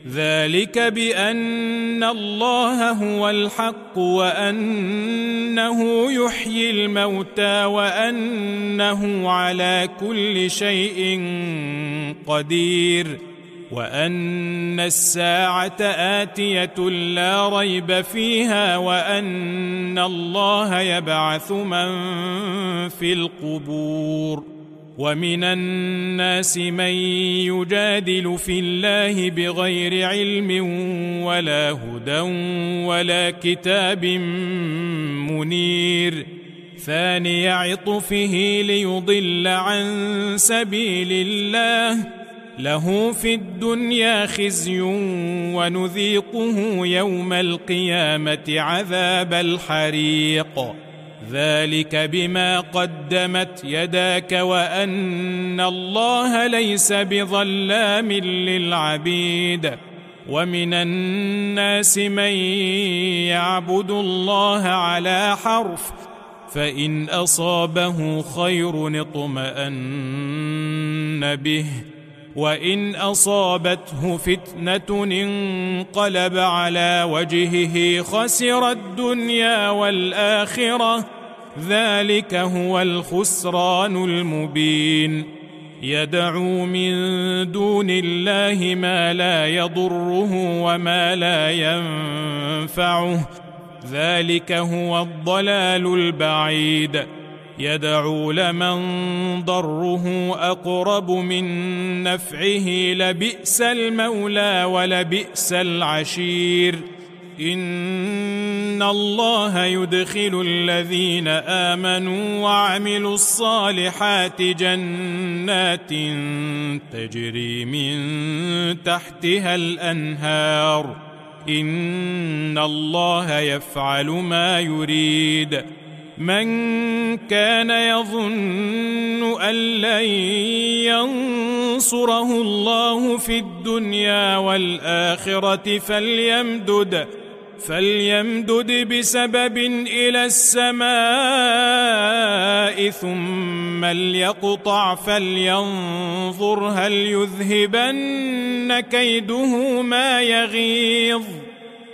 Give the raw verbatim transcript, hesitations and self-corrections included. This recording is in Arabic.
ذلك بأن الله هو الحق وأنه يحيي الموتى وأنه على كل شيء قدير وأن الساعة آتية لا ريب فيها وأن الله يبعث من في القبور. ومن الناس من يجادل في الله بغير علم ولا هدى ولا كتاب منير ثاني عطفه ليضل عن سبيل الله له في الدنيا خزي ونذيقه يوم القيامة عذاب الحريق ذلك بما قدمت يداك وأن الله ليس بظلام للعبيد. ومن الناس من يعبد الله على حرف فإن أصابه خير اطمأن به وإن أصابته فتنة انقلب على وجهه خسر الدنيا والآخرة ذلك هو الخسران المبين. يدعو من دون الله ما لا يضره وما لا ينفعه ذلك هو الضلال البعيد. يدعو لمن ضره أقرب من نفعه لبئس المولى ولبئس العشير. إن الله يدخل الذين آمنوا وعملوا الصالحات جنات تجري من تحتها الأنهار إن الله يفعل ما يريد. من كان يظن أن لن ينصره الله في الدنيا والآخرة فليمدد فليمدد بسبب إلى السماء ثم ليقطع فلينظر هل يذهبن كيده ما يغيظ